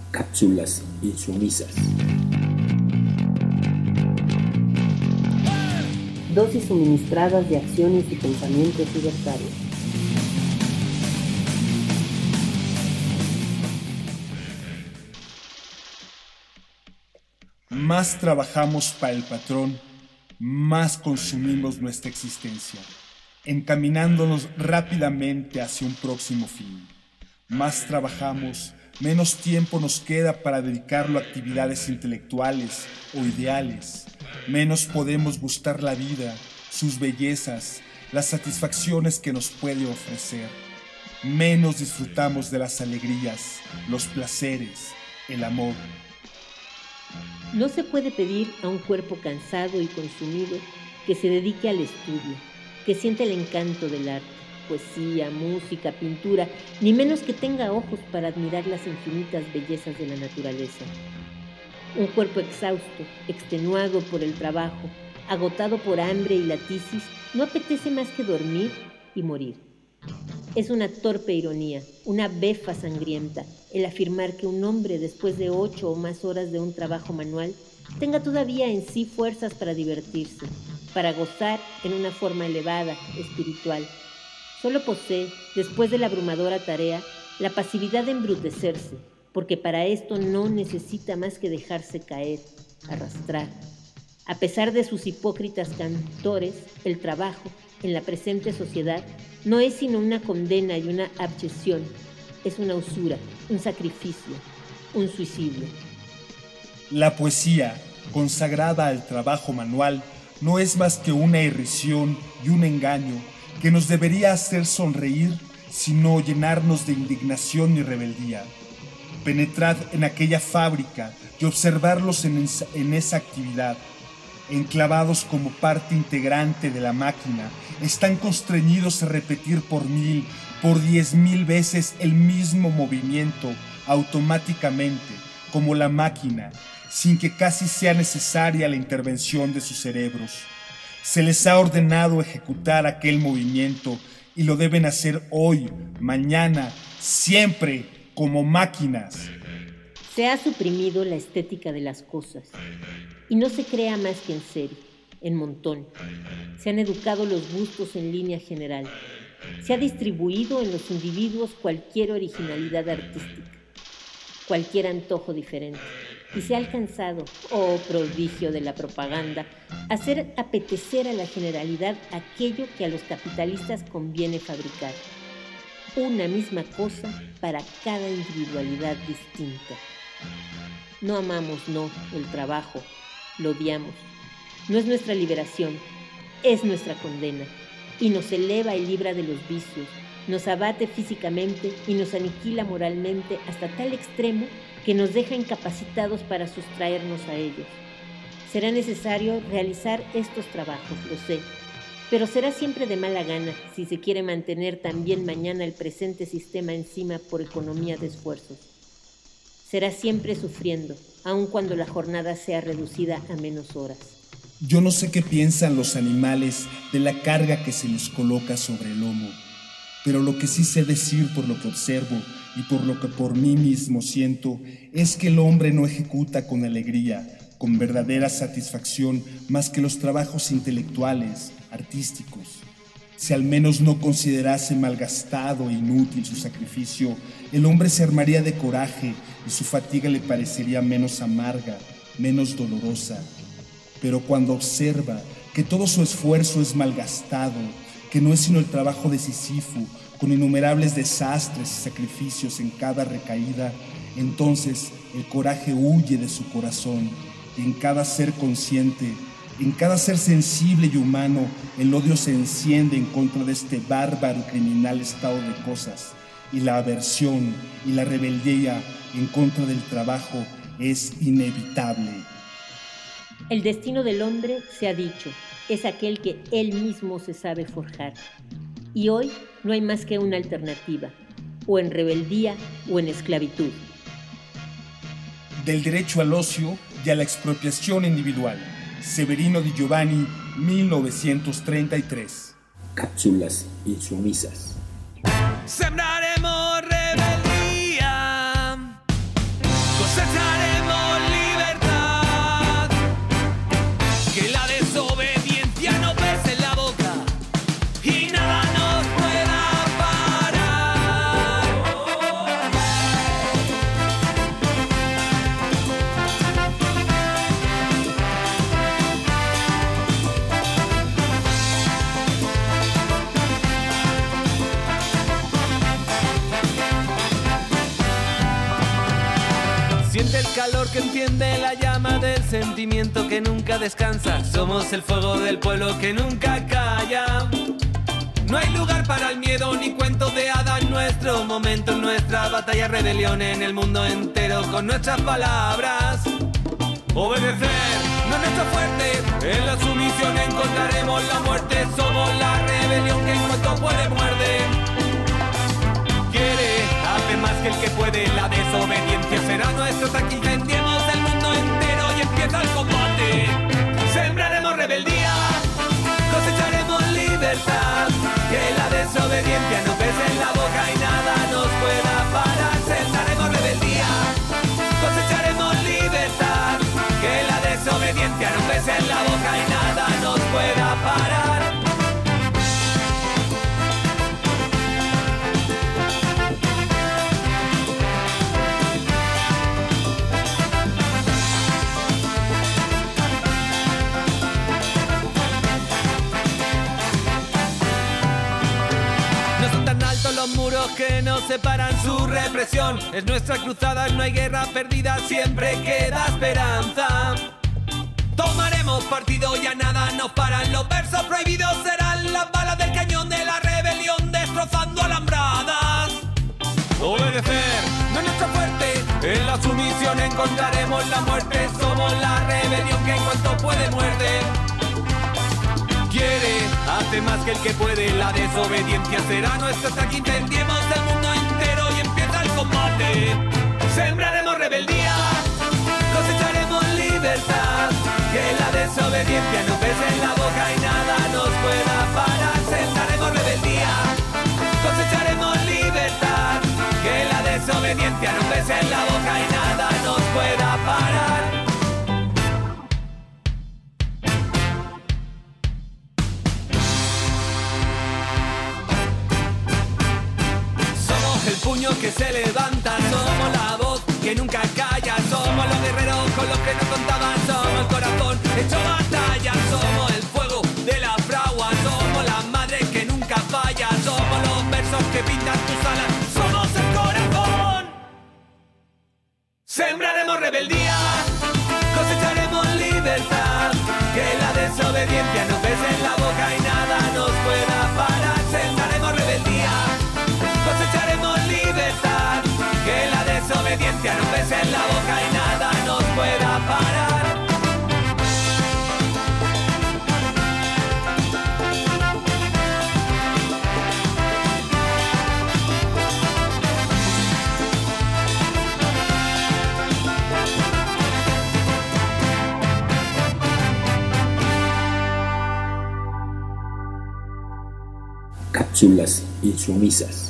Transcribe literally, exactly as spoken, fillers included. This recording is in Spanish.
Cápsulas insumisas. Dosis suministradas de acciones y pensamientos libertarios. Más trabajamos para el patrón, más consumimos nuestra existencia, encaminándonos rápidamente hacia un próximo fin. Más trabajamos, menos tiempo nos queda para dedicarlo a actividades intelectuales o ideales. Menos podemos gustar la vida, sus bellezas, las satisfacciones que nos puede ofrecer. Menos disfrutamos de las alegrías, los placeres, el amor. No se puede pedir a un cuerpo cansado y consumido que se dedique al estudio, que sienta el encanto del arte, poesía, música, pintura, ni menos que tenga ojos para admirar las infinitas bellezas de la naturaleza. Un cuerpo exhausto, extenuado por el trabajo, agotado por hambre y la tisis, no apetece más que dormir y morir. Es una torpe ironía, una befa sangrienta, el afirmar que un hombre después de ocho o más horas de un trabajo manual tenga todavía en sí fuerzas para divertirse, para gozar en una forma elevada, espiritual. Solo posee, después de la abrumadora tarea, la pasividad de embrutecerse, porque para esto no necesita más que dejarse caer, arrastrar. A pesar de sus hipócritas cantores, el trabajo, en la presente sociedad, no es sino una condena y una abyección, es una usura, un sacrificio, un suicidio. La poesía, consagrada al trabajo manual, no es más que una irrisión y un engaño que nos debería hacer sonreír, sino llenarnos de indignación y rebeldía. Penetrad en aquella fábrica y observarlos en esa, en esa actividad. Enclavados como parte integrante de la máquina, están constreñidos a repetir por mil, por diez mil veces el mismo movimiento, automáticamente, como la máquina, sin que casi sea necesaria la intervención de sus cerebros. Se les ha ordenado ejecutar aquel movimiento y lo deben hacer hoy, mañana, siempre, como máquinas. Se ha suprimido la estética de las cosas y no se crea más que en serie, en montón. Se han educado los gustos en línea general. Se ha distribuido en los individuos cualquier originalidad artística, cualquier antojo diferente. Y se ha alcanzado, oh prodigio de la propaganda, hacer apetecer a la generalidad aquello que a los capitalistas conviene fabricar. Una misma cosa para cada individualidad distinta. No amamos, no, el trabajo, lo odiamos. No es nuestra liberación, es nuestra condena. Y nos eleva y libra de los vicios, nos abate físicamente y nos aniquila moralmente hasta tal extremo que nos deja incapacitados para sustraernos a ellos. Será necesario realizar estos trabajos, lo sé, pero será siempre de mala gana si se quiere mantener también mañana el presente sistema encima por economía de esfuerzos. Será siempre sufriendo, aun cuando la jornada sea reducida a menos horas. Yo no sé qué piensan los animales de la carga que se les coloca sobre el lomo, pero lo que sí sé decir por lo que observo y por lo que por mí mismo siento es que el hombre no ejecuta con alegría, con verdadera satisfacción, más que los trabajos intelectuales, artísticos. Si al menos no considerase malgastado e inútil su sacrificio, el hombre se armaría de coraje y su fatiga le parecería menos amarga, menos dolorosa. Pero cuando observa que todo su esfuerzo es malgastado, que no es sino el trabajo de Sísifo, con innumerables desastres y sacrificios en cada recaída, entonces el coraje huye de su corazón, y en cada ser consciente, en cada ser sensible y humano, el odio se enciende en contra de este bárbaro y criminal estado de cosas, y la aversión y la rebeldía en contra del trabajo es inevitable. El destino del hombre, se ha dicho, es aquel que él mismo se sabe forjar. Y hoy no hay más que una alternativa, o en rebeldía o en esclavitud. Del derecho al ocio y a la expropiación individual. Severino Di Giovanni, mil novecientos treinta y tres. Cápsulas Sembraremos rebeldía con cosecharemos libertad. Que la desobediencia no pese en la boca y nada nos pueda parar. Siente el calor que enciende la llama del sentimiento que nunca descansa. Somos el fuego del pueblo que nunca calla. No hay lugar para el miedo ni cuentos de hadas. Nuestro momento, nuestra batalla, rebelión en el mundo entero con nuestras palabras. Obedecer no es nuestro fuerte, en la sumisión encontraremos la muerte. Somos la rebelión que en cuanto puede muerde. Quiere, hace más que el que puede, la desobediencia será nuestro ataque. Incendiemos el mundo entero y empieza el combate. Sembraremos rebeldía, cosecharemos libertad. Que la desobediencia no pese en la boca y nada nos pueda parar. Sembraremos rebeldía, cosecharemos libertad. Que la desobediencia no pese en la boca y nada nos pueda parar. Los muros que nos separan, su represión es nuestra cruzada, no hay guerra perdida, siempre queda esperanza. Tomaremos partido, ya nada nos paran, los versos prohibidos serán las balas del cañón de la rebelión, destrozando alambradas. Obedecer no es nuestro fuerte, en la sumisión encontraremos la muerte. Somos la rebelión que en cuanto puede muerde. Quiere, hace más que el que puede, la desobediencia será nuestro ataque. Incendiemos el mundo entero y empieza el combate. Sembraremos rebeldía, cosecharemos libertad. Que la desobediencia no pese en la boca y nada nos pueda parar. Sembraremos rebeldía, cosecharemos libertad. Que la desobediencia no pese en la boca y nada nos pueda parar. El puño que se levanta, somos la voz que nunca calla. Somos los guerreros con los que no contaban. Somos el corazón hecho batalla. Somos el fuego de la fragua. Somos la madre que nunca falla. Somos los versos que pintan tus alas. Somos el corazón. Sembraremos rebeldía, cosecharemos libertad. Que la desobediencia no pese en la boca y nada nos pueda parar. Sembraremos rebeldía, cosecharemos libertad. Que la desobediencia no pese en la boca y nada nos pueda parar. Cápsulas insumisas.